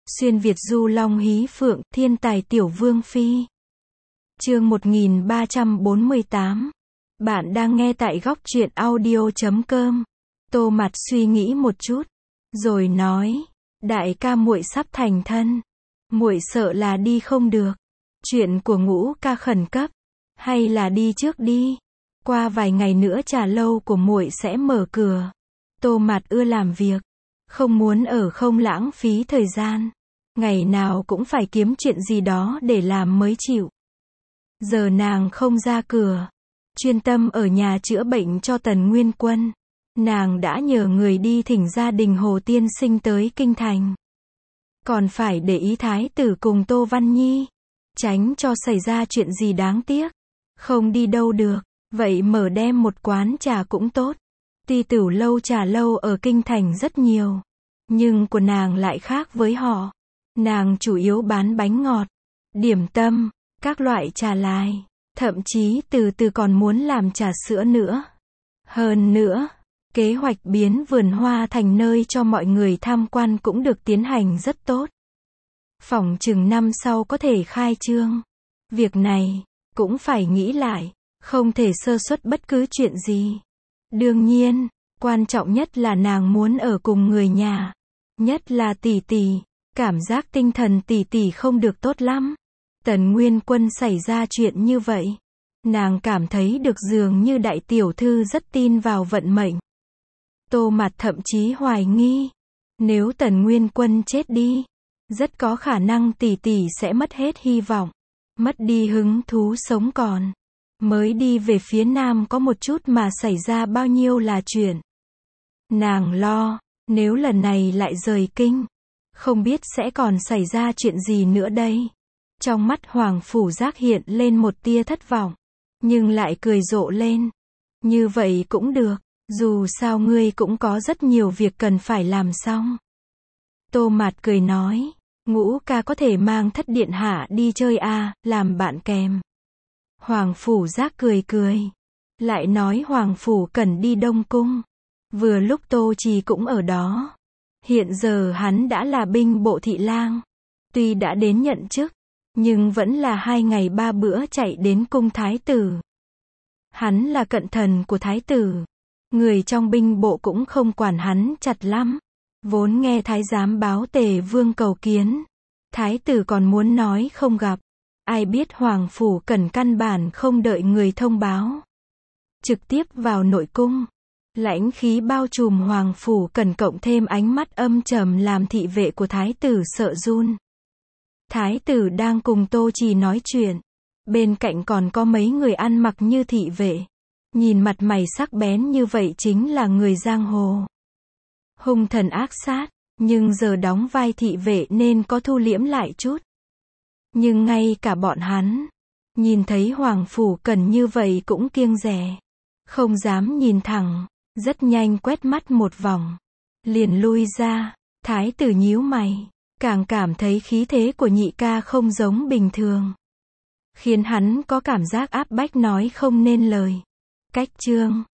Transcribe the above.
Xuyên Việt du long hí phượng, thiên tài tiểu vương phi. Chương 1348. Bạn đang nghe tại góc truyện audio.com. Tô Mặt suy nghĩ một chút, rồi nói, đại ca muội sắp thành thân, muội sợ là đi không được. Chuyện của Ngũ ca khẩn cấp, hay là đi trước đi. Qua vài ngày nữa trà lâu của muội sẽ mở cửa. Tô Mặt ưa làm việc, không muốn ở không lãng phí thời gian. Ngày nào cũng phải kiếm chuyện gì đó để làm mới chịu. Giờ nàng không ra cửa, chuyên tâm ở nhà chữa bệnh cho Tần Nguyên Quân. Nàng đã nhờ người đi thỉnh gia đình Hồ Tiên Sinh tới kinh thành. Còn phải để ý thái tử cùng Tô Văn Nhi, tránh cho xảy ra chuyện gì đáng tiếc. Không đi đâu được, vậy mở đem một quán trà cũng tốt. Ti Tửu lâu trà lâu ở kinh thành rất nhiều, nhưng của nàng lại khác với họ. Nàng chủ yếu bán bánh ngọt, điểm tâm, các loại trà lai, thậm chí từ từ còn muốn làm trà sữa nữa. Hơn nữa, kế hoạch biến vườn hoa thành nơi cho mọi người tham quan cũng được tiến hành rất tốt. Phỏng chừng năm sau có thể khai trương. Việc này cũng phải nghĩ lại, không thể sơ suất bất cứ chuyện gì. Đương nhiên, quan trọng nhất là nàng muốn ở cùng người nhà, nhất là tỷ tỷ. Cảm giác tinh thần tỷ tỷ không được tốt lắm. Tần Nguyên Quân xảy ra chuyện như vậy, nàng cảm thấy được dường như đại tiểu thư rất tin vào vận mệnh. Tô Mặt thậm chí hoài nghi, nếu Tần Nguyên Quân chết đi, rất có khả năng tỷ tỷ sẽ mất hết hy vọng, mất đi hứng thú sống còn. Mới đi về phía nam có một chút mà xảy ra bao nhiêu là chuyện. Nàng lo, nếu lần này lại rời kinh, không biết sẽ còn xảy ra chuyện gì nữa đây. Trong mắt Hoàng Phủ Giác hiện lên một tia thất vọng, nhưng lại cười rộ lên. Như vậy cũng được, dù sao ngươi cũng có rất nhiều việc cần phải làm xong. Tô Mạt cười nói, Ngũ ca có thể mang Thất điện hạ đi chơi à, làm bạn kèm. Hoàng Phủ Giác cười cười, lại nói Hoàng Phủ cần đi Đông Cung. Vừa lúc Tô Trì cũng ở đó. Hiện giờ hắn đã là binh bộ thị lang. Tuy đã đến nhận chức, nhưng vẫn là 2 ngày 3 bữa chạy đến cung thái tử. Hắn là cận thần của thái tử. Người trong binh bộ cũng không quản hắn chặt lắm. Vốn nghe thái giám báo Tề Vương cầu kiến, thái tử còn muốn nói không gặp. Ai biết Hoàng Phủ Cẩn căn bản không đợi người thông báo, trực tiếp vào nội cung. Lãnh khí bao trùm Hoàng Phủ Cẩn cộng thêm ánh mắt âm trầm làm thị vệ của thái tử sợ run. Thái tử đang cùng Tô Trì nói chuyện, bên cạnh còn có mấy người ăn mặc như thị vệ. Nhìn mặt mày sắc bén như vậy chính là người giang hồ, hung thần ác sát, nhưng giờ đóng vai thị vệ nên có thu liễm lại chút. Nhưng ngay cả bọn hắn, nhìn thấy Hoàng Phủ Cẩn như vậy cũng kiêng dè, không dám nhìn thẳng. Rất nhanh quét mắt một vòng, liền lui ra. Thái tử nhíu mày, càng cảm thấy khí thế của nhị ca không giống bình thường, khiến hắn có cảm giác áp bách nói không nên lời. Cách chương